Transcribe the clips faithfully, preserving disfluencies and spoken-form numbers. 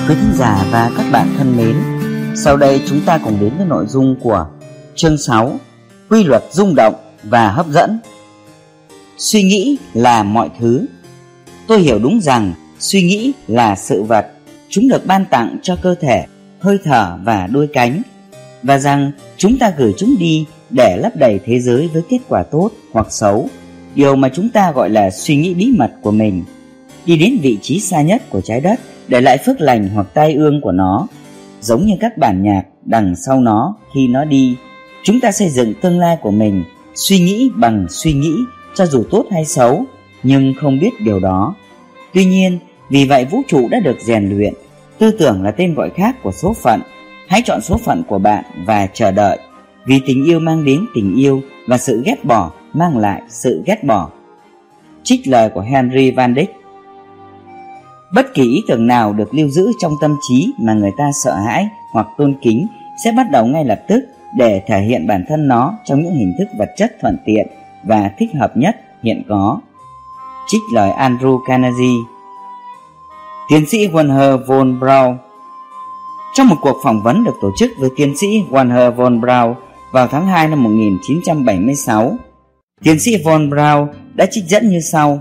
Quý thính giả và các bạn thân mến, sau đây chúng ta cùng đến với nội dung của chương sáu, quy luật rung động và hấp dẫn. Suy nghĩ là mọi thứ. Tôi hiểu đúng rằng suy nghĩ là sự vật, chúng được ban tặng cho cơ thể, hơi thở và đôi cánh, và rằng chúng ta gửi chúng đi để lấp đầy thế giới với kết quả tốt hoặc xấu, điều mà chúng ta gọi là suy nghĩ bí mật của mình, đi đến vị trí xa nhất của trái đất để lại phước lành hoặc tai ương của nó. Giống như các bản nhạc đằng sau nó, khi nó đi, chúng ta xây dựng tương lai của mình, suy nghĩ bằng suy nghĩ, cho dù tốt hay xấu, nhưng không biết điều đó. Tuy nhiên, vì vậy vũ trụ đã được rèn luyện. Tư tưởng là tên gọi khác của số phận. Hãy chọn số phận của bạn và chờ đợi, vì tình yêu mang đến tình yêu, và sự ghét bỏ mang lại sự ghét bỏ. Trích lời của Henry Van Dyck. Bất kỳ ý tưởng nào được lưu giữ trong tâm trí mà người ta sợ hãi hoặc tôn kính sẽ bắt đầu ngay lập tức để thể hiện bản thân nó trong những hình thức vật chất thuận tiện và thích hợp nhất hiện có. Trích lời Andrew Carnegie. Tiến sĩ Wernher von Braun. Trong một cuộc phỏng vấn được tổ chức với tiến sĩ Wernher von Braun vào tháng hai năm một nghìn chín trăm bảy mươi sáu, tiến sĩ von Braun đã trích dẫn như sau: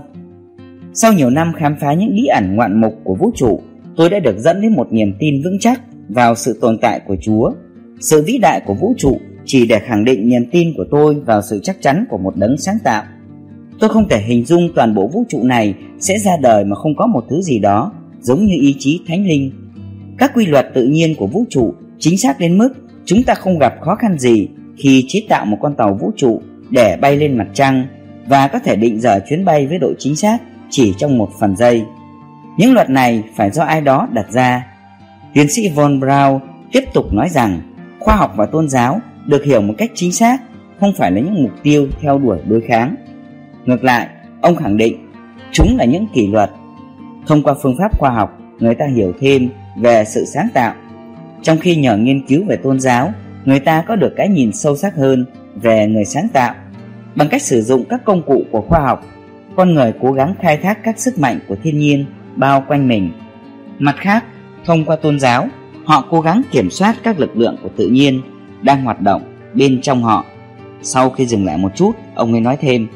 sau nhiều năm khám phá những bí ẩn ngoạn mục của vũ trụ, tôi đã được dẫn đến một niềm tin vững chắc vào sự tồn tại của Chúa. Sự vĩ đại của vũ trụ chỉ để khẳng định niềm tin của tôi vào sự chắc chắn của một đấng sáng tạo. Tôi không thể hình dung toàn bộ vũ trụ này sẽ ra đời mà không có một thứ gì đó giống như ý chí thánh linh. Các quy luật tự nhiên của vũ trụ chính xác đến mức chúng ta không gặp khó khăn gì khi chế tạo một con tàu vũ trụ để bay lên mặt trăng, và có thể định giờ chuyến bay với độ chính xác chỉ trong một phần giây. Những luật này phải do ai đó đặt ra. Tiến sĩ von Braun tiếp tục nói rằng khoa học và tôn giáo được hiểu một cách chính xác không phải là những mục tiêu theo đuổi đối kháng. Ngược lại, ông khẳng định chúng là những kỷ luật. Thông qua phương pháp khoa học, người ta hiểu thêm về sự sáng tạo, trong khi nhờ nghiên cứu về tôn giáo, người ta có được cái nhìn sâu sắc hơn về người sáng tạo. Bằng cách sử dụng các công cụ của khoa học, con người cố gắng khai thác các sức mạnh của thiên nhiên bao quanh mình. Mặt khác, thông qua tôn giáo, họ cố gắng kiểm soát các lực lượng của tự nhiên đang hoạt động bên trong họ. Sau khi dừng lại một chút, ông ấy nói thêm: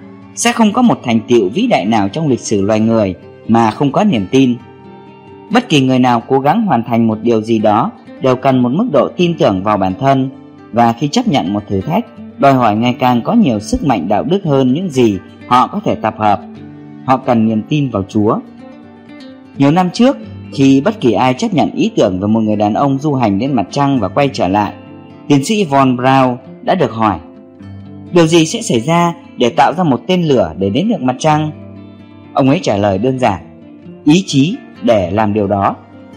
sẽ không có một thành tựu vĩ đại nào trong lịch sử loài người mà không có niềm tin. Bất kỳ người nào cố gắng hoàn thành một điều gì đó đều cần một mức độ tin tưởng vào bản thân, và khi chấp nhận một thử thách, đòi hỏi ngày càng có nhiều sức mạnh đạo đức hơn những gì họ có thể tập hợp. Họ cần niềm tin vào Chúa. Nhiều năm trước, khi bất kỳ ai chấp nhận ý tưởng về một người đàn ông du hành đến mặt trăng và quay trở lại, tiến sĩ von Braun đã được hỏi: điều gì sẽ xảy ra để tạo ra một tên lửa để đến được mặt trăng? Ông ấy trả lời đơn giản: ý chí để làm điều đó.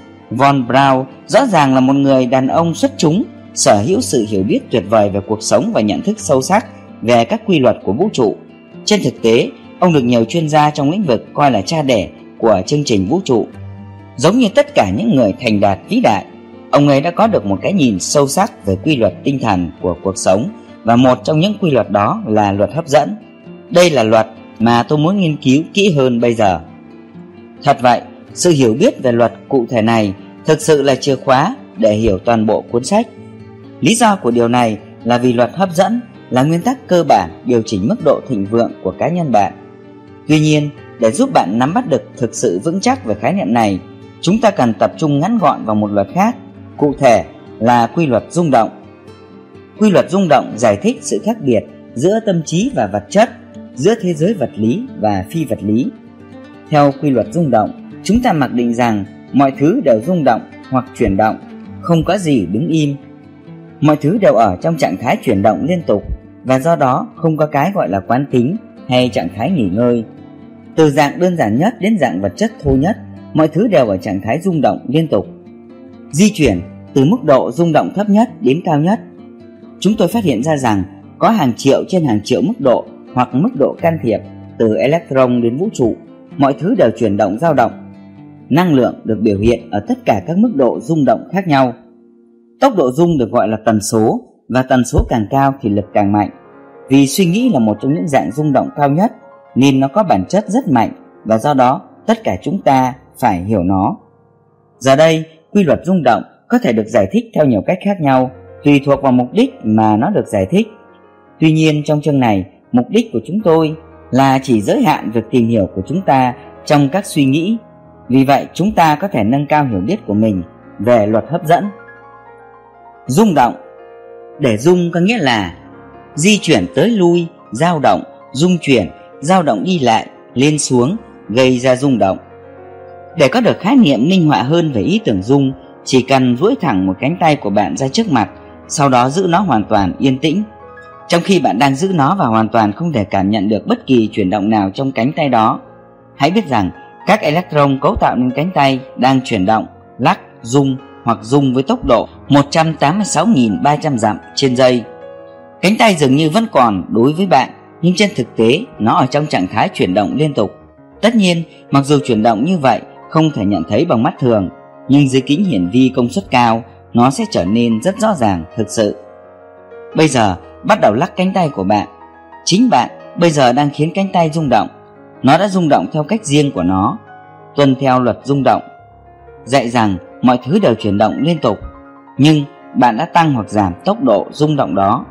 Von Braun rõ ràng là một người đàn ông xuất chúng, sở hữu sự hiểu biết tuyệt vời về cuộc sống và nhận thức sâu sắc về các quy luật của vũ trụ. Trên thực tế, ông được nhiều chuyên gia trong lĩnh vực coi là cha đẻ của chương trình vũ trụ. Giống như tất cả những người thành đạt vĩ đại, ông ấy đã có được một cái nhìn sâu sắc về quy luật tinh thần của cuộc sống, và một trong những quy luật đó là luật hấp dẫn. Đây là luật mà tôi muốn nghiên cứu kỹ hơn bây giờ. Thật vậy, sự hiểu biết về luật cụ thể này thực sự là chìa khóa để hiểu toàn bộ cuốn sách. Lý do của điều này là vì luật hấp dẫn là nguyên tắc cơ bản điều chỉnh mức độ thịnh vượng của cá nhân bạn. Tuy nhiên, để giúp bạn nắm bắt được thực sự vững chắc về khái niệm này, chúng ta cần tập trung ngắn gọn vào một luật khác, cụ thể là quy luật rung động. Quy luật rung động giải thích sự khác biệt giữa tâm trí và vật chất, giữa thế giới vật lý và phi vật lý. Theo quy luật rung động, chúng ta mặc định rằng mọi thứ đều rung động hoặc chuyển động, không có gì đứng im. Mọi thứ đều ở trong trạng thái chuyển động liên tục, và do đó không có cái gọi là quán tính hay trạng thái nghỉ ngơi. Từ dạng đơn giản nhất đến dạng vật chất thô nhất, mọi thứ đều ở trạng thái rung động liên tục, di chuyển từ mức độ rung động thấp nhất đến cao nhất. Chúng tôi phát hiện ra rằng có hàng triệu trên hàng triệu mức độ hoặc mức độ can thiệp, từ electron đến vũ trụ, mọi thứ đều chuyển động dao động. Năng lượng được biểu hiện ở tất cả các mức độ rung động khác nhau. Tốc độ rung được gọi là tần số, và tần số càng cao thì lực càng mạnh. Vì suy nghĩ là một trong những dạng rung động cao nhất, nên nó có bản chất rất mạnh, và do đó tất cả chúng ta phải hiểu nó. Giờ đây, quy luật rung động có thể được giải thích theo nhiều cách khác nhau, tùy thuộc vào mục đích mà nó được giải thích. Tuy nhiên, trong chương này, mục đích của chúng tôi là chỉ giới hạn việc tìm hiểu của chúng ta trong các suy nghĩ. Vì vậy, chúng ta có thể nâng cao hiểu biết của mình về luật hấp dẫn. Rung động. Để rung có nghĩa là di chuyển tới lui, dao động, rung chuyển, dao động đi lại, lên xuống, gây ra rung động. Để có được khái niệm minh họa hơn về ý tưởng rung, chỉ cần duỗi thẳng một cánh tay của bạn ra trước mặt, sau đó giữ nó hoàn toàn yên tĩnh. Trong khi bạn đang giữ nó và hoàn toàn không thể cảm nhận được bất kỳ chuyển động nào trong cánh tay đó, hãy biết rằng các electron cấu tạo nên cánh tay đang chuyển động, lắc, rung hoặc rung với tốc độ một trăm tám mươi sáu nghìn ba trăm dặm trên giây. Cánh tay dường như vẫn còn đối với bạn, nhưng trên thực tế nó ở trong trạng thái chuyển động liên tục. Tất nhiên, mặc dù chuyển động như vậy không thể nhận thấy bằng mắt thường, nhưng dưới kính hiển vi công suất cao, nó sẽ trở nên rất rõ ràng thực sự. Bây giờ, bắt đầu lắc cánh tay của bạn. Chính bạn bây giờ đang khiến cánh tay rung động. Nó đã rung động theo cách riêng của nó, tuân theo luật rung động, dạy rằng mọi thứ đều chuyển động liên tục, nhưng bạn đã tăng hoặc giảm tốc độ rung động đó.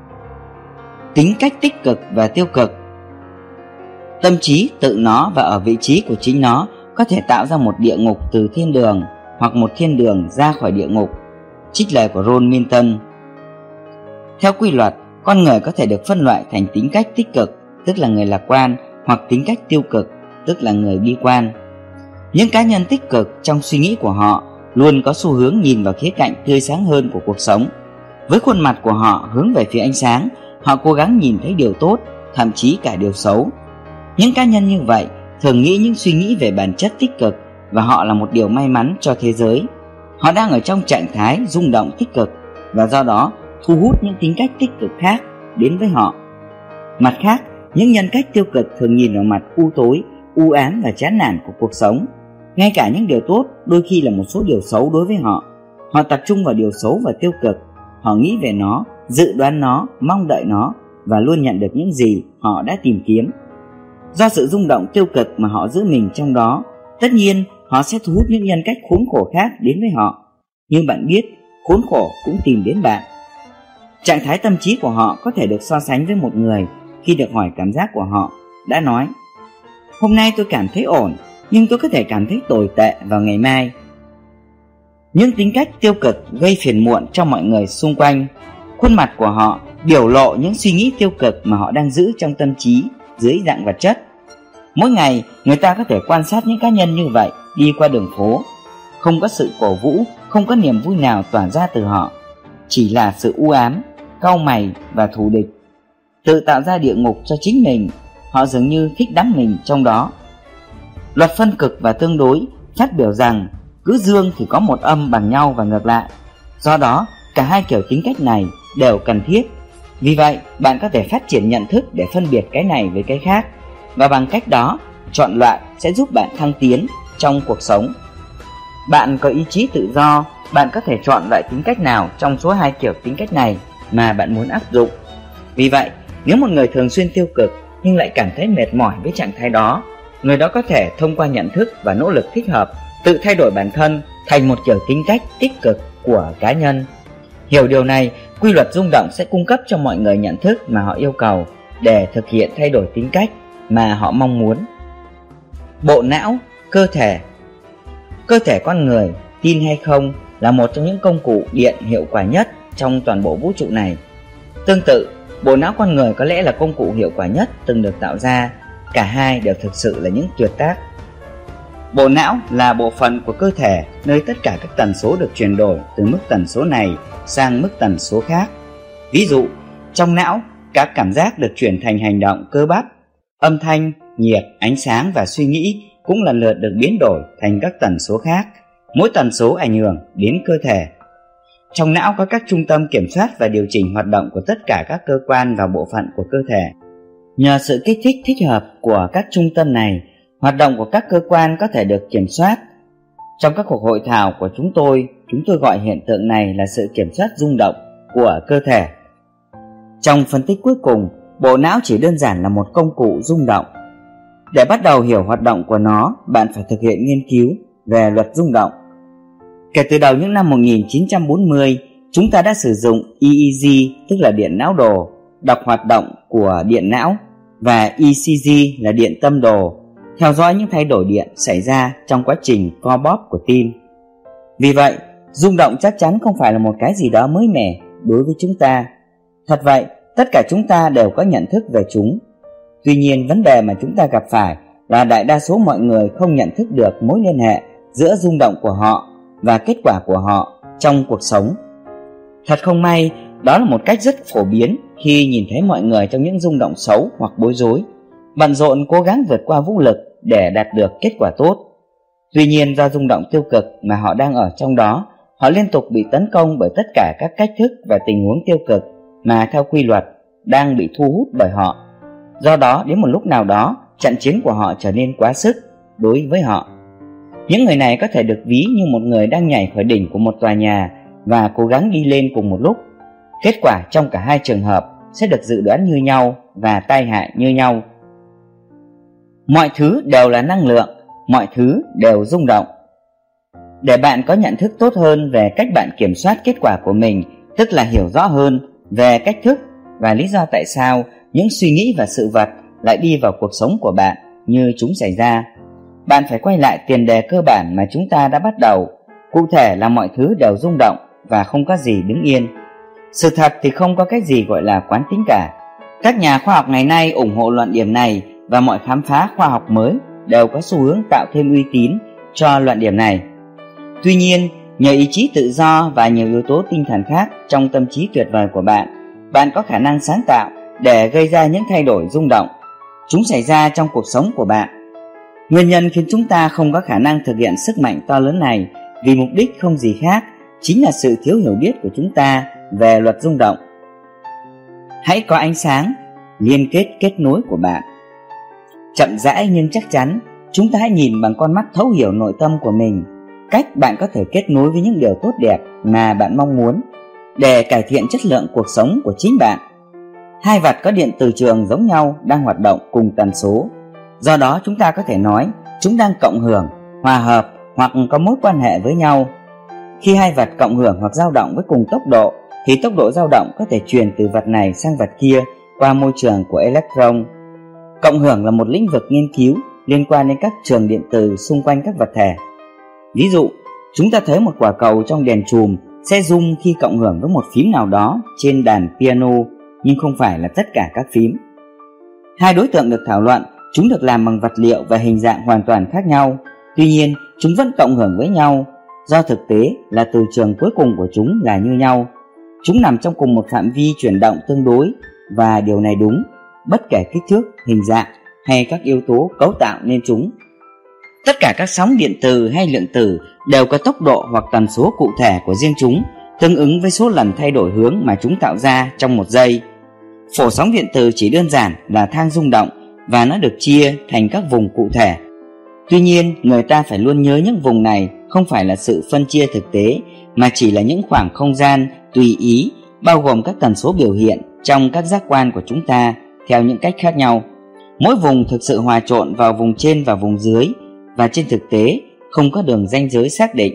Tính cách tích cực và tiêu cực. Tâm trí tự nó và ở vị trí của chính nó có thể tạo ra một địa ngục từ thiên đường hoặc một thiên đường ra khỏi địa ngục. Trích lời của Ron Milton. Theo quy luật, con người có thể được phân loại thành tính cách tích cực, tức là người lạc quan, hoặc tính cách tiêu cực, tức là người bi quan. Những cá nhân tích cực trong suy nghĩ của họ luôn có xu hướng nhìn vào khía cạnh tươi sáng hơn của cuộc sống. Với khuôn mặt của họ hướng về phía ánh sáng, họ cố gắng nhìn thấy điều tốt, thậm chí cả điều xấu. Những cá nhân như vậy thường nghĩ những suy nghĩ về bản chất tích cực, và họ là một điều may mắn cho thế giới. Họ đang ở trong trạng thái rung động tích cực, và do đó thu hút những tính cách tích cực khác đến với họ. Mặt khác, những nhân cách tiêu cực thường nhìn vào mặt u tối, u ám và chán nản của cuộc sống. Ngay cả những điều tốt đôi khi là một số điều xấu đối với họ. Họ tập trung vào điều xấu và tiêu cực. Họ nghĩ về nó, dự đoán nó, mong đợi nó, và luôn nhận được những gì họ đã tìm kiếm. Do sự rung động tiêu cực mà họ giữ mình trong đó, tất nhiên họ sẽ thu hút những nhân cách khốn khổ khác đến với họ. Nhưng bạn biết, khốn khổ cũng tìm đến bạn. Trạng thái tâm trí của họ có thể được so sánh với một người khi được hỏi cảm giác của họ đã nói: hôm nay tôi cảm thấy ổn, nhưng tôi có thể cảm thấy tồi tệ vào ngày mai. Những tính cách tiêu cực gây phiền muộn cho mọi người xung quanh. Khuôn mặt của họ biểu lộ những suy nghĩ tiêu cực mà họ đang giữ trong tâm trí dưới dạng vật chất. Mỗi ngày, người ta có thể quan sát những cá nhân như vậy đi qua đường phố. Không có sự cổ vũ, không có niềm vui nào tỏa ra từ họ, chỉ là sự u ám, cau mày và thù địch. Tự tạo ra địa ngục cho chính mình, họ dường như thích đắm mình trong đó. Luật phân cực và tương đối phát biểu rằng cứ dương thì có một âm bằng nhau và ngược lại. Do đó, cả hai kiểu tính cách này đều cần thiết. Vì vậy, bạn có thể phát triển nhận thức để phân biệt cái này với cái khác, và bằng cách đó, chọn loại sẽ giúp bạn thăng tiến trong cuộc sống. Bạn có ý chí tự do, bạn có thể chọn loại tính cách nào trong số hai kiểu tính cách này mà bạn muốn áp dụng. Vì vậy, nếu một người thường xuyên tiêu cực nhưng lại cảm thấy mệt mỏi với trạng thái đó, người đó có thể thông qua nhận thức và nỗ lực thích hợp tự thay đổi bản thân thành một kiểu tính cách tích cực của cá nhân. Hiểu điều này, quy luật rung động sẽ cung cấp cho mọi người nhận thức mà họ yêu cầu để thực hiện thay đổi tính cách mà họ mong muốn. Bộ não, cơ thể. Cơ thể con người, tin hay không, là một trong những công cụ điện hiệu quả nhất trong toàn bộ vũ trụ này. Tương tự, bộ não con người có lẽ là công cụ hiệu quả nhất từng được tạo ra. Cả hai đều thực sự là những tuyệt tác. Bộ não là bộ phận của cơ thể nơi tất cả các tần số được chuyển đổi từ mức tần số này sang mức tần số khác. Ví dụ, trong não, các cảm giác được chuyển thành hành động cơ bắp, âm thanh, nhiệt, ánh sáng và suy nghĩ cũng lần lượt được biến đổi thành các tần số khác. Mỗi tần số ảnh hưởng đến cơ thể. Trong não có các trung tâm kiểm soát và điều chỉnh hoạt động của tất cả các cơ quan và bộ phận của cơ thể. Nhờ sự kích thích thích hợp của các trung tâm này, hoạt động của các cơ quan có thể được kiểm soát. Trong các cuộc hội thảo của chúng tôi, chúng tôi gọi hiện tượng này là sự kiểm soát rung động của cơ thể. Trong phân tích cuối cùng, bộ não chỉ đơn giản là một công cụ rung động. Để bắt đầu hiểu hoạt động của nó, bạn phải thực hiện nghiên cứu về luật rung động. Kể từ đầu những năm một nghìn chín trăm bốn mươi, chúng ta đã sử dụng e e giê, tức là điện não đồ, đọc hoạt động của điện não, và e xê giê là điện tâm đồ, theo dõi những thay đổi điện xảy ra trong quá trình co bóp của tim. Vì vậy, rung động chắc chắn không phải là một cái gì đó mới mẻ đối với chúng ta. Thật vậy, tất cả chúng ta đều có nhận thức về chúng. Tuy nhiên, vấn đề mà chúng ta gặp phải là đại đa số mọi người không nhận thức được mối liên hệ giữa rung động của họ và kết quả của họ trong cuộc sống. Thật không may, đó là một cách rất phổ biến khi nhìn thấy mọi người trong những rung động xấu hoặc bối rối, bận rộn cố gắng vượt qua vũ lực để đạt được kết quả tốt. Tuy nhiên, do rung động tiêu cực mà họ đang ở trong đó, họ liên tục bị tấn công bởi tất cả các cách thức và tình huống tiêu cực mà theo quy luật đang bị thu hút bởi họ. Do đó, đến một lúc nào đó, trận chiến của họ trở nên quá sức đối với họ. Những người này có thể được ví như một người đang nhảy khỏi đỉnh của một tòa nhà và cố gắng đi lên cùng một lúc. Kết quả trong cả hai trường hợp sẽ được dự đoán như nhau và tai hại như nhau. Mọi thứ đều là năng lượng, mọi thứ đều rung động. Để bạn có nhận thức tốt hơn về cách bạn kiểm soát kết quả của mình, tức là hiểu rõ hơn về cách thức và lý do tại sao những suy nghĩ và sự vật lại đi vào cuộc sống của bạn như chúng xảy ra, bạn phải quay lại tiền đề cơ bản mà chúng ta đã bắt đầu, cụ thể là mọi thứ đều rung động và không có gì đứng yên. Sự thật thì không có cái gì gọi là quán tính cả. Các nhà khoa học ngày nay ủng hộ luận điểm này và mọi khám phá khoa học mới đều có xu hướng tạo thêm uy tín cho luận điểm này. Tuy nhiên, nhờ ý chí tự do và nhiều yếu tố tinh thần khác trong tâm trí tuyệt vời của bạn, bạn có khả năng sáng tạo để gây ra những thay đổi rung động. Chúng xảy ra trong cuộc sống của bạn. Nguyên nhân khiến chúng ta không có khả năng thực hiện sức mạnh to lớn này vì mục đích không gì khác, chính là sự thiếu hiểu biết của chúng ta về luật rung động. Hãy có ánh sáng, liên kết kết nối của bạn. Chậm rãi nhưng chắc chắn, chúng ta hãy nhìn bằng con mắt thấu hiểu nội tâm của mình, cách bạn có thể kết nối với những điều tốt đẹp mà bạn mong muốn để cải thiện chất lượng cuộc sống của chính bạn. Hai vật có điện từ trường giống nhau đang hoạt động cùng tần số. Do đó chúng ta có thể nói chúng đang cộng hưởng, hòa hợp hoặc có mối quan hệ với nhau. Khi hai vật cộng hưởng hoặc dao động với cùng tốc độ thì tốc độ dao động có thể truyền từ vật này sang vật kia qua môi trường của electron. Cộng hưởng là một lĩnh vực nghiên cứu liên quan đến các trường điện từ xung quanh các vật thể. Ví dụ, chúng ta thấy một quả cầu trong đèn chùm sẽ rung khi cộng hưởng với một phím nào đó trên đàn piano, nhưng không phải là tất cả các phím. Hai đối tượng được thảo luận, chúng được làm bằng vật liệu và hình dạng hoàn toàn khác nhau. Tuy nhiên, chúng vẫn cộng hưởng với nhau, do thực tế là từ trường cuối cùng của chúng là như nhau. Chúng nằm trong cùng một phạm vi chuyển động tương đối, và điều này đúng, bất kể kích thước, hình dạng hay các yếu tố cấu tạo nên chúng. Tất cả các sóng điện từ hay lượng tử đều có tốc độ hoặc tần số cụ thể của riêng chúng, tương ứng với số lần thay đổi hướng mà chúng tạo ra trong một giây. Phổ sóng điện từ chỉ đơn giản là thang rung động và nó được chia thành các vùng cụ thể. Tuy nhiên, người ta phải luôn nhớ những vùng này không phải là sự phân chia thực tế, mà chỉ là những khoảng không gian tùy ý, bao gồm các tần số biểu hiện trong các giác quan của chúng ta theo những cách khác nhau. Mỗi vùng thực sự hòa trộn vào vùng trên và vùng dưới, và trên thực tế không có đường ranh giới xác định.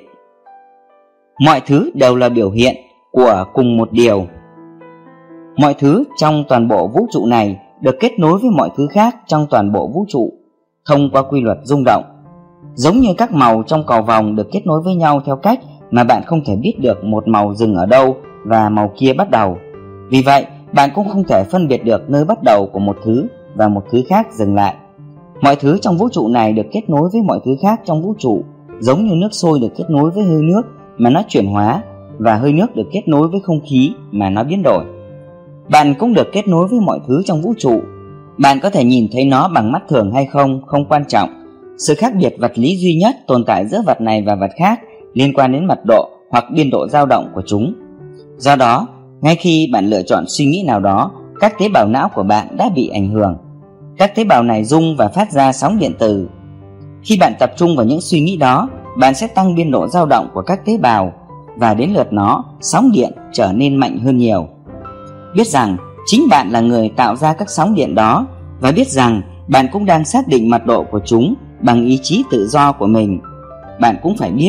Mọi thứ đều là biểu hiện của cùng một điều. Mọi thứ trong toàn bộ vũ trụ này được kết nối với mọi thứ khác trong toàn bộ vũ trụ thông qua quy luật rung động. Giống như các màu trong cầu vồng được kết nối với nhau theo cách mà bạn không thể biết được một màu dừng ở đâu và màu kia bắt đầu. Vì vậy, bạn cũng không thể phân biệt được nơi bắt đầu của một thứ và một thứ khác dừng lại. Mọi thứ trong vũ trụ này được kết nối với mọi thứ khác trong vũ trụ, giống như nước sôi được kết nối với hơi nước mà nó chuyển hóa, và hơi nước được kết nối với không khí mà nó biến đổi. Bạn cũng được kết nối với mọi thứ trong vũ trụ. Bạn có thể nhìn thấy nó bằng mắt thường hay không, không quan trọng. Sự khác biệt vật lý duy nhất tồn tại giữa vật này và vật khác liên quan đến mật độ hoặc biên độ dao động của chúng. Do đó, ngay khi bạn lựa chọn suy nghĩ nào đó, các tế bào não của bạn đã bị ảnh hưởng. Các tế bào này rung và phát ra sóng điện từ. Khi bạn tập trung vào những suy nghĩ đó, bạn sẽ tăng biên độ dao động của các tế bào, và đến lượt nó, sóng điện trở nên mạnh hơn nhiều. Biết rằng chính bạn là người tạo ra các sóng điện đó, và biết rằng bạn cũng đang xác định mật độ của chúng bằng ý chí tự do của mình. Bạn cũng phải biết,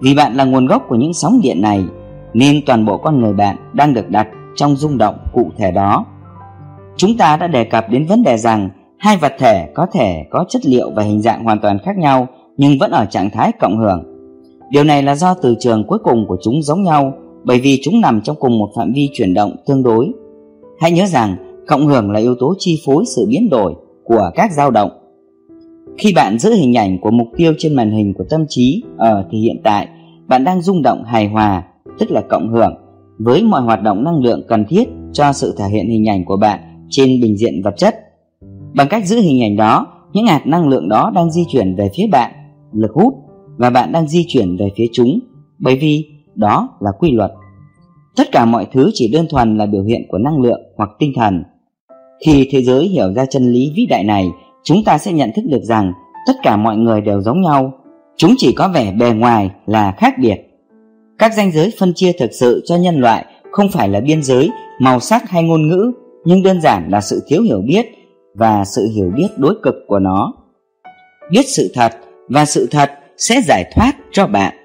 Vì bạn là nguồn gốc của những sóng điện này, nên toàn bộ con người bạn đang được đặt trong rung động cụ thể đó. Chúng ta đã đề cập đến vấn đề rằng hai vật thể có thể có chất liệu và hình dạng hoàn toàn khác nhau nhưng vẫn ở trạng thái cộng hưởng. Điều này là do từ trường cuối cùng của chúng giống nhau, bởi vì chúng nằm trong cùng một phạm vi chuyển động tương đối. Hãy nhớ rằng cộng hưởng là yếu tố chi phối sự biến đổi của các dao động. Khi bạn giữ hình ảnh của mục tiêu trên màn hình của tâm trí ở thì hiện tại, bạn đang rung động hài hòa, tức là cộng hưởng, với mọi hoạt động năng lượng cần thiết cho sự thể hiện hình ảnh của bạn trên bình diện vật chất. Bằng cách giữ hình ảnh đó, những hạt năng lượng đó đang di chuyển về phía bạn, lực hút, và bạn đang di chuyển về phía chúng, bởi vì đó là quy luật. Tất cả mọi thứ chỉ đơn thuần là biểu hiện của năng lượng hoặc tinh thần. Khi thế giới hiểu ra chân lý vĩ đại này, chúng ta sẽ nhận thức được rằng tất cả mọi người đều giống nhau, chúng chỉ có vẻ bề ngoài là khác biệt. Các ranh giới phân chia thực sự cho nhân loại không phải là biên giới, màu sắc hay ngôn ngữ, nhưng đơn giản là sự thiếu hiểu biết và sự hiểu biết đối cực của nó. Biết sự thật và sự thật sẽ giải thoát cho bạn.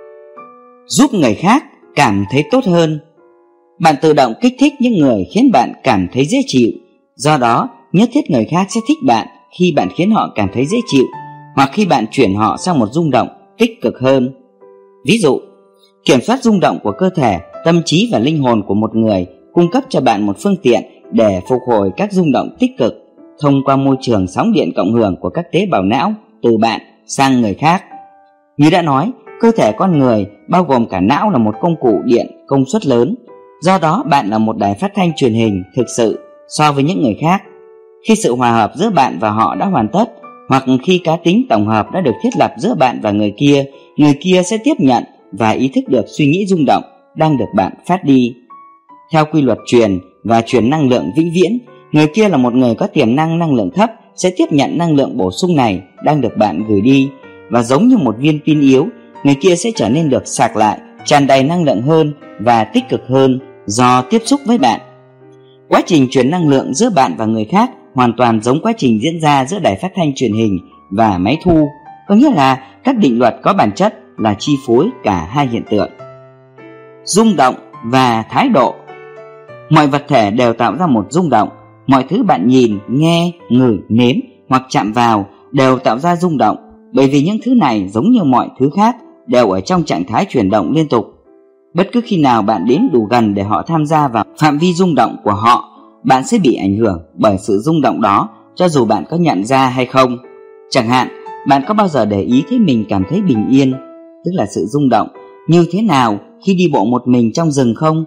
Giúp người khác cảm thấy tốt hơn. Bạn tự động kích thích những người khiến bạn cảm thấy dễ chịu, do đó nhất thiết người khác sẽ thích bạn khi bạn khiến họ cảm thấy dễ chịu, hoặc khi bạn chuyển họ sang một rung động tích cực hơn. Ví dụ, kiểm soát rung động của cơ thể, tâm trí và linh hồn của một người cung cấp cho bạn một phương tiện để phục hồi các rung động tích cực thông qua môi trường sóng điện cộng hưởng của các tế bào não từ bạn sang người khác. Như đã nói, cơ thể con người bao gồm cả não là một công cụ điện công suất lớn, do đó bạn là một đài phát thanh truyền hình thực sự so với những người khác. Khi sự hòa hợp giữa bạn và họ đã hoàn tất, hoặc khi cá tính tổng hợp đã được thiết lập giữa bạn và người kia, người kia sẽ tiếp nhận và ý thức được suy nghĩ rung động đang được bạn phát đi. Theo quy luật truyền và truyền năng lượng vĩnh viễn, người kia là một người có tiềm năng năng lượng thấp sẽ tiếp nhận năng lượng bổ sung này đang được bạn gửi đi, và giống như một viên pin yếu, người kia sẽ trở nên được sạc lại, tràn đầy năng lượng hơn và tích cực hơn do tiếp xúc với bạn. Quá trình truyền năng lượng giữa bạn và người khác hoàn toàn giống quá trình diễn ra giữa đài phát thanh truyền hình và máy thu, có nghĩa là các định luật có bản chất là chi phối cả hai hiện tượng. Rung động và thái độ. Mọi vật thể đều tạo ra một rung động. Mọi thứ bạn nhìn, nghe, ngửi, nếm hoặc chạm vào đều tạo ra rung động, bởi vì những thứ này giống như mọi thứ khác đều ở trong trạng thái chuyển động liên tục. Bất cứ khi nào bạn đến đủ gần để họ tham gia vào phạm vi rung động của họ, bạn sẽ bị ảnh hưởng bởi sự rung động đó, cho dù bạn có nhận ra hay không. Chẳng hạn, bạn có bao giờ để ý thấy mình cảm thấy bình yên, tức là sự rung động, như thế nào khi đi bộ một mình trong rừng không?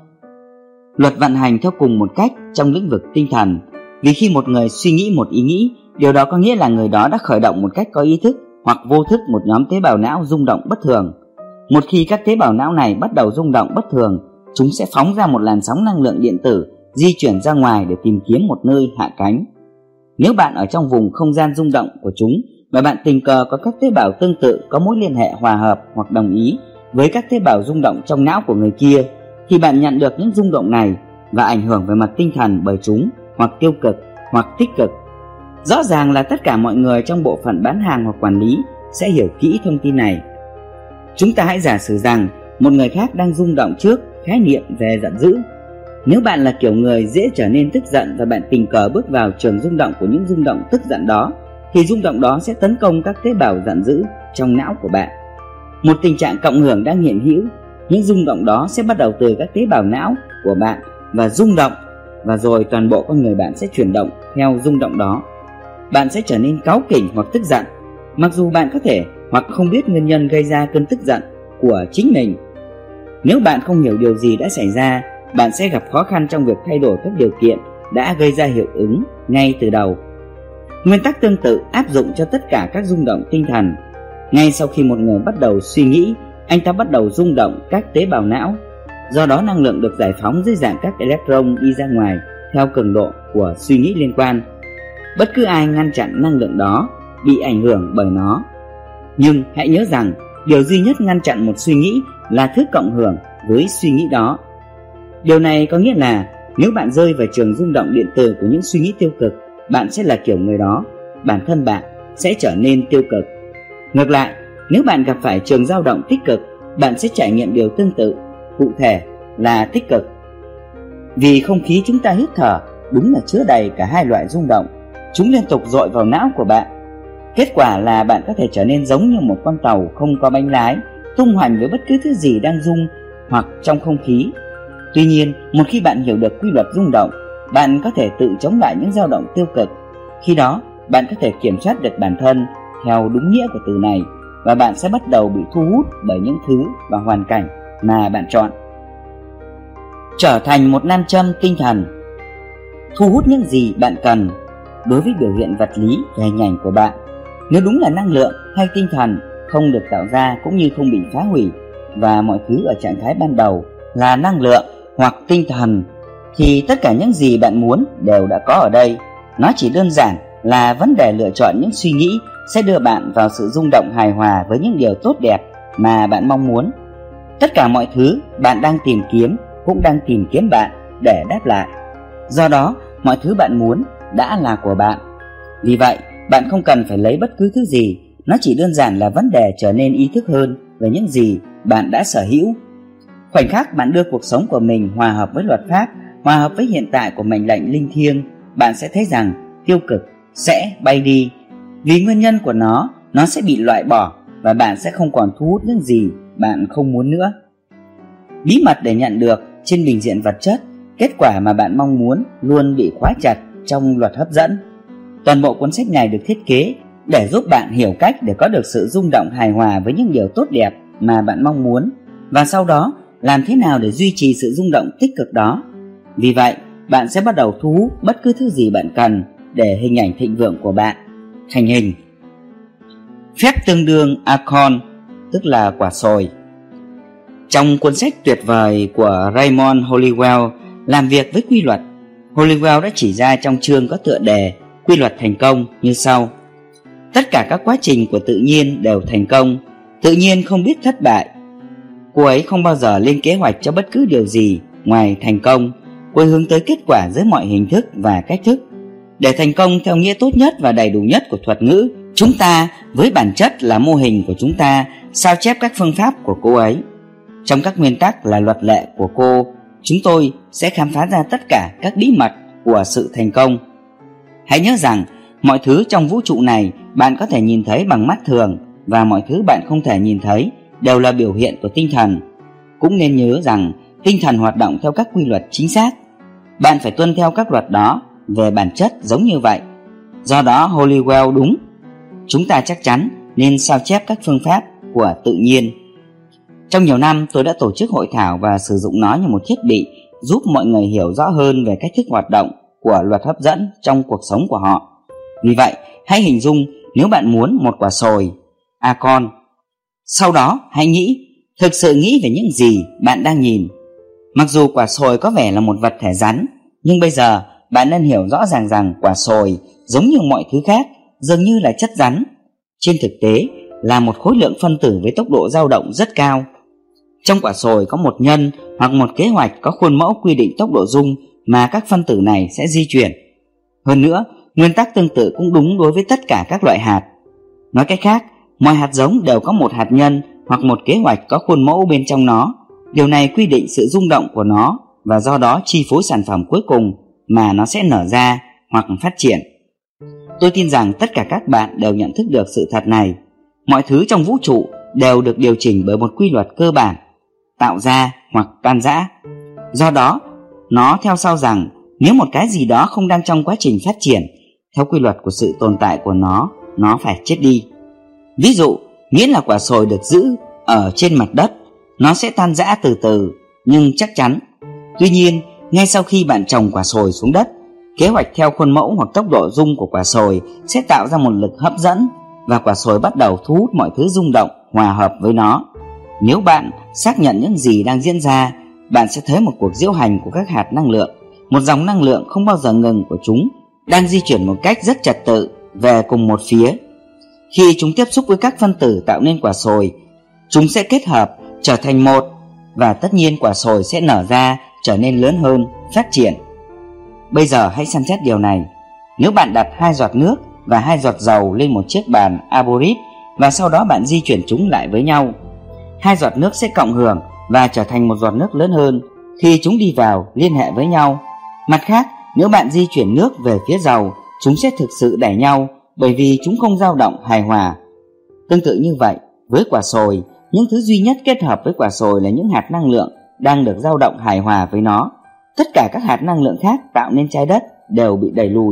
Luật vận hành theo cùng một cách trong lĩnh vực tinh thần, vì khi một người suy nghĩ một ý nghĩ, điều đó có nghĩa là người đó đã khởi động một cách có ý thức hoặc vô thức một nhóm tế bào não rung động bất thường. Một khi các tế bào não này bắt đầu rung động bất thường, chúng sẽ phóng ra một làn sóng năng lượng điện tử di chuyển ra ngoài để tìm kiếm một nơi hạ cánh. Nếu bạn ở trong vùng không gian rung động của chúng và bạn tình cờ có các tế bào tương tự có mối liên hệ hòa hợp hoặc đồng ý với các tế bào rung động trong não của người kia, thì bạn nhận được những rung động này và ảnh hưởng về mặt tinh thần bởi chúng, hoặc tiêu cực hoặc tích cực. Rõ ràng là tất cả mọi người trong bộ phận bán hàng hoặc quản lý sẽ hiểu kỹ thông tin này. Chúng ta hãy giả sử rằng một người khác đang rung động trước khái niệm về giận dữ. Nếu bạn là kiểu người dễ trở nên tức giận và bạn tình cờ bước vào trường rung động của những rung động tức giận đó, thì rung động đó sẽ tấn công các tế bào giận dữ trong não của bạn. Một tình trạng cộng hưởng đang hiện hữu. Những rung động đó sẽ bắt đầu từ các tế bào não của bạn và rung động, và rồi toàn bộ con người bạn sẽ chuyển động theo rung động đó. Bạn sẽ trở nên cáu kỉnh hoặc tức giận, mặc dù bạn có thể hoặc không biết nguyên nhân gây ra cơn tức giận của chính mình. Nếu bạn không hiểu điều gì đã xảy ra, bạn sẽ gặp khó khăn trong việc thay đổi các điều kiện đã gây ra hiệu ứng ngay từ đầu. Nguyên tắc tương tự áp dụng cho tất cả các rung động tinh thần. Ngay sau khi một người bắt đầu suy nghĩ, anh ta bắt đầu rung động các tế bào não. Do đó năng lượng được giải phóng dưới dạng các electron đi ra ngoài theo cường độ của suy nghĩ liên quan. Bất cứ ai ngăn chặn năng lượng đó bị ảnh hưởng bởi nó. Nhưng hãy nhớ rằng điều duy nhất ngăn chặn một suy nghĩ là thứ cộng hưởng với suy nghĩ đó. Điều này có nghĩa là nếu bạn rơi vào trường rung động điện tử của những suy nghĩ tiêu cực, bạn sẽ là kiểu người đó, bản thân bạn sẽ trở nên tiêu cực. Ngược lại, nếu bạn gặp phải trường dao động tích cực, bạn sẽ trải nghiệm điều tương tự, cụ thể là tích cực. Vì không khí chúng ta hít thở đúng là chứa đầy cả hai loại rung động. Chúng liên tục dội vào não của bạn. Kết quả là bạn có thể trở nên giống như một con tàu không có bánh lái, tung hoành với bất cứ thứ gì đang rung hoặc trong không khí. Tuy nhiên, một khi bạn hiểu được quy luật rung động, bạn có thể tự chống lại những dao động tiêu cực. Khi đó, bạn có thể kiểm soát được bản thân theo đúng nghĩa của từ này, và bạn sẽ bắt đầu bị thu hút bởi những thứ và hoàn cảnh mà bạn chọn. Trở thành một nam châm tinh thần. Thu hút những gì bạn cần. Đối với biểu hiện vật lý và hình ảnh của bạn, nếu đúng là năng lượng hay tinh thần không được tạo ra cũng như không bị phá hủy, và mọi thứ ở trạng thái ban đầu là năng lượng hoặc tinh thần, thì tất cả những gì bạn muốn đều đã có ở đây. Nó chỉ đơn giản là vấn đề lựa chọn những suy nghĩ sẽ đưa bạn vào sự rung động hài hòa với những điều tốt đẹp mà bạn mong muốn. Tất cả mọi thứ bạn đang tìm kiếm cũng đang tìm kiếm bạn để đáp lại. Do đó, mọi thứ bạn muốn đã là của bạn. Vì vậy, bạn không cần phải lấy bất cứ thứ gì. Nó chỉ đơn giản là vấn đề trở nên ý thức hơn về những gì bạn đã sở hữu. Khoảnh khắc bạn đưa cuộc sống của mình hòa hợp với luật pháp, hòa hợp với hiện tại của mệnh lệnh linh thiêng, bạn sẽ thấy rằng tiêu cực sẽ bay đi. Vì nguyên nhân của nó, nó sẽ bị loại bỏ và bạn sẽ không còn thu hút những gì bạn không muốn nữa. Bí mật để nhận được trên bình diện vật chất kết quả mà bạn mong muốn luôn bị khóa chặt trong luật hấp dẫn. Toàn bộ cuốn sách này được thiết kế để giúp bạn hiểu cách để có được sự rung động hài hòa với những điều tốt đẹp mà bạn mong muốn, và sau đó làm thế nào để duy trì sự rung động tích cực đó. Vì vậy, bạn sẽ bắt đầu thu hút bất cứ thứ gì bạn cần để hình ảnh thịnh vượng của bạn thành hình. Phép tương đương Acorn, tức là quả sồi. Trong cuốn sách tuyệt vời của Raymond Holliwell, Làm việc với quy luật, Holliwell đã chỉ ra trong chương có tựa đề Quy luật thành công như sau: tất cả các quá trình của tự nhiên đều thành công. Tự nhiên không biết thất bại. Cô ấy không bao giờ lên kế hoạch cho bất cứ điều gì ngoài thành công. Cô ấy hướng tới kết quả dưới mọi hình thức và cách thức. Để thành công theo nghĩa tốt nhất và đầy đủ nhất của thuật ngữ, chúng ta với bản chất là mô hình của chúng ta sao chép các phương pháp của cô ấy. Trong các nguyên tắc là luật lệ của cô, chúng tôi sẽ khám phá ra tất cả các bí mật của sự thành công. Hãy nhớ rằng mọi thứ trong vũ trụ này bạn có thể nhìn thấy bằng mắt thường, và mọi thứ bạn không thể nhìn thấy đều là biểu hiện của tinh thần. Cũng nên nhớ rằng tinh thần hoạt động theo các quy luật chính xác. Bạn phải tuân theo các luật đó về bản chất giống như vậy. Do đó Holliwell đúng. Chúng ta chắc chắn nên sao chép các phương pháp của tự nhiên. Trong nhiều năm tôi đã tổ chức hội thảo và sử dụng nó như một thiết bị giúp mọi người hiểu rõ hơn về cách thức hoạt động của luật hấp dẫn trong cuộc sống của họ. Vì vậy, hãy hình dung nếu bạn muốn một quả sồi, Acorn. Sau đó, hãy nghĩ, thực sự nghĩ về những gì bạn đang nhìn. Mặc dù quả sồi có vẻ là một vật thể rắn, nhưng bây giờ bạn nên hiểu rõ ràng rằng quả sồi, giống như mọi thứ khác, dường như là chất rắn. Trên thực tế, là một khối lượng phân tử với tốc độ dao động rất cao. Trong quả sồi có một nhân hoặc một kế hoạch có khuôn mẫu quy định tốc độ rung mà các phân tử này sẽ di chuyển. Hơn nữa, nguyên tắc tương tự cũng đúng đối với tất cả các loại hạt. Nói cách khác, mọi hạt giống đều có một hạt nhân hoặc một kế hoạch có khuôn mẫu bên trong nó. Điều này quy định sự rung động của nó và do đó chi phối sản phẩm cuối cùng mà nó sẽ nở ra hoặc phát triển. Tôi tin rằng tất cả các bạn đều nhận thức được sự thật này. Mọi thứ trong vũ trụ đều được điều chỉnh bởi một quy luật cơ bản, tạo ra hoặc tan rã. Do đó, nó theo sau rằng nếu một cái gì đó không đang trong quá trình phát triển, theo quy luật của sự tồn tại của nó, nó phải chết đi. Ví dụ, nghĩa là quả sồi được giữ ở trên mặt đất, nó sẽ tan rã từ từ, nhưng chắc chắn. Tuy nhiên, ngay sau khi bạn trồng quả sồi xuống đất, kế hoạch theo khuôn mẫu hoặc tốc độ rung của quả sồi sẽ tạo ra một lực hấp dẫn, và quả sồi bắt đầu thu hút mọi thứ rung động hòa hợp với nó. Nếu bạn xác nhận những gì đang diễn ra, bạn sẽ thấy một cuộc diễu hành của các hạt năng lượng, một dòng năng lượng không bao giờ ngừng của chúng đang di chuyển một cách rất trật tự về cùng một phía. Khi chúng tiếp xúc với các phân tử tạo nên quả sồi, chúng sẽ kết hợp trở thành một, và tất nhiên quả sồi sẽ nở ra, trở nên lớn hơn, phát triển. Bây giờ hãy xem xét điều này. Nếu bạn đặt hai giọt nước và hai giọt dầu lên một chiếc bàn arborist và sau đó bạn di chuyển chúng lại với nhau, Hai giọt nước sẽ cộng hưởng và trở thành một giọt nước lớn hơn khi chúng đi vào liên hệ với nhau. Mặt khác, nếu bạn di chuyển nước về phía dầu, chúng sẽ thực sự đẩy nhau bởi vì chúng không dao động hài hòa. Tương tự như vậy, với quả sồi, những thứ duy nhất kết hợp với quả sồi là những hạt năng lượng đang được dao động hài hòa với nó. Tất cả các hạt năng lượng khác tạo nên trái đất đều bị đẩy lùi.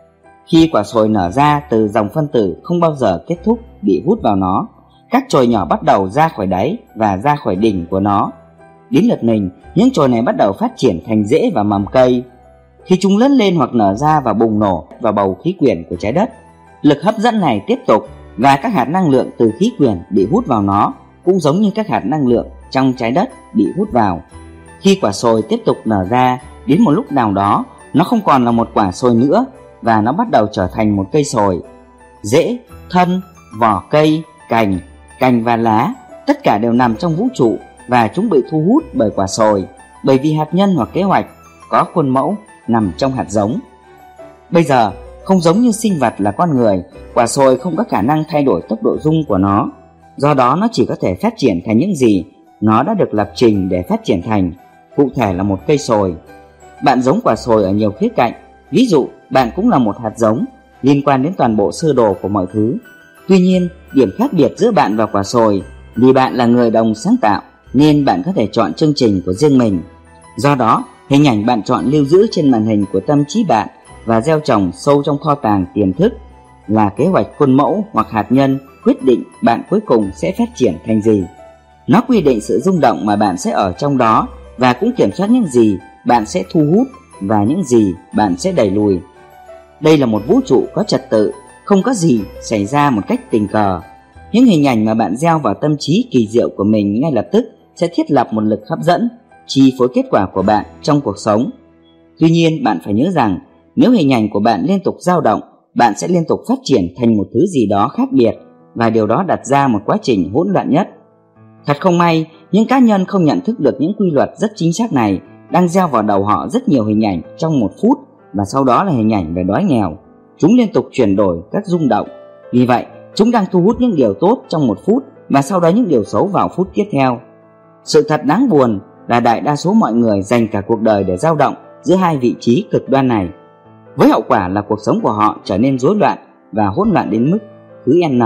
Khi quả sồi nở ra từ dòng phân tử không bao giờ kết thúc bị hút vào nó, các chồi nhỏ bắt đầu ra khỏi đáy và ra khỏi đỉnh của nó. Đến lượt mình, những chồi này bắt đầu phát triển thành rễ và mầm cây. Khi chúng lớn lên hoặc nở ra và bùng nổ vào bầu khí quyển của trái đất, lực hấp dẫn này tiếp tục và các hạt năng lượng từ khí quyển bị hút vào nó cũng giống như các hạt năng lượng trong trái đất bị hút vào. Khi quả sồi tiếp tục nở ra, đến một lúc nào đó, nó không còn là một quả sồi nữa và nó bắt đầu trở thành một cây sồi. Rễ, thân, vỏ cây, cành, cành và lá, tất cả đều nằm trong vũ trụ và chúng bị thu hút bởi quả sồi, bởi vì hạt nhân hoặc kế hoạch có khuôn mẫu nằm trong hạt giống. Bây giờ, không giống như sinh vật là con người, quả sồi không có khả năng thay đổi tốc độ rung của nó. Do đó nó chỉ có thể phát triển thành những gì nó đã được lập trình để phát triển thành, cụ thể là một cây sồi. Bạn giống quả sồi ở nhiều khía cạnh, ví dụ bạn cũng là một hạt giống liên quan đến toàn bộ sơ đồ của mọi thứ. Tuy nhiên, điểm khác biệt giữa bạn và quả sồi, vì bạn là người đồng sáng tạo nên bạn có thể chọn chương trình của riêng mình. Do đó, hình ảnh bạn chọn lưu giữ trên màn hình của tâm trí bạn và gieo trồng sâu trong kho tàng tiềm thức là kế hoạch khuôn mẫu hoặc hạt nhân quyết định bạn cuối cùng sẽ phát triển thành gì. Nó quy định sự rung động mà bạn sẽ ở trong đó và cũng kiểm soát những gì bạn sẽ thu hút và những gì bạn sẽ đẩy lùi. Đây là một vũ trụ có trật tự, không có gì xảy ra một cách tình cờ. Những hình ảnh mà bạn gieo vào tâm trí kỳ diệu của mình ngay lập tức sẽ thiết lập một lực hấp dẫn, chi phối kết quả của bạn trong cuộc sống. Tuy nhiên, bạn phải nhớ rằng nếu hình ảnh của bạn liên tục dao động, bạn sẽ liên tục phát triển thành một thứ gì đó khác biệt và điều đó đặt ra một quá trình hỗn loạn nhất. Thật không may, những cá nhân không nhận thức được những quy luật rất chính xác này đang gieo vào đầu họ rất nhiều hình ảnh trong một phút và sau đó là hình ảnh về đói nghèo. Chúng liên tục chuyển đổi các rung động. Vì vậy, chúng đang thu hút những điều tốt trong một phút và sau đó những điều xấu vào phút tiếp theo. Sự thật đáng buồn là đại đa số mọi người dành cả cuộc đời để dao động giữa hai vị trí cực đoan này, với hậu quả là cuộc sống của họ trở nên rối loạn và hỗn loạn đến mức thứ N.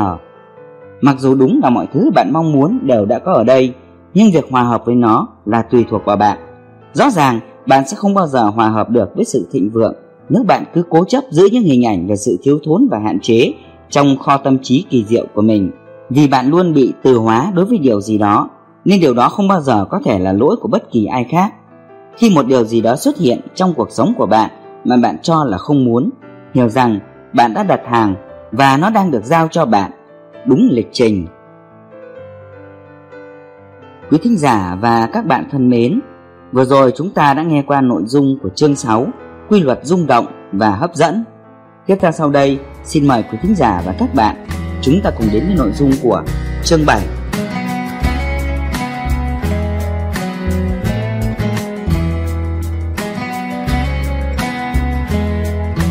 Mặc dù đúng là mọi thứ bạn mong muốn đều đã có ở đây, nhưng việc hòa hợp với nó là tùy thuộc vào bạn. Rõ ràng, bạn sẽ không bao giờ hòa hợp được với sự thịnh vượng nếu bạn cứ cố chấp giữ những hình ảnh về sự thiếu thốn và hạn chế trong kho tâm trí kỳ diệu của mình. Vì bạn luôn bị từ hóa đối với điều gì đó, nên điều đó không bao giờ có thể là lỗi của bất kỳ ai khác. Khi một điều gì đó xuất hiện trong cuộc sống của bạn mà bạn cho là không muốn, hiểu rằng bạn đã đặt hàng và nó đang được giao cho bạn đúng lịch trình. Quý thính giả và các bạn thân mến, vừa rồi chúng ta đã nghe qua nội dung của chương sáu, quy luật rung động và hấp dẫn. Tiếp theo sau đây, xin mời quý thính giả và các bạn chúng ta cùng đến với nội dung của chương bảy,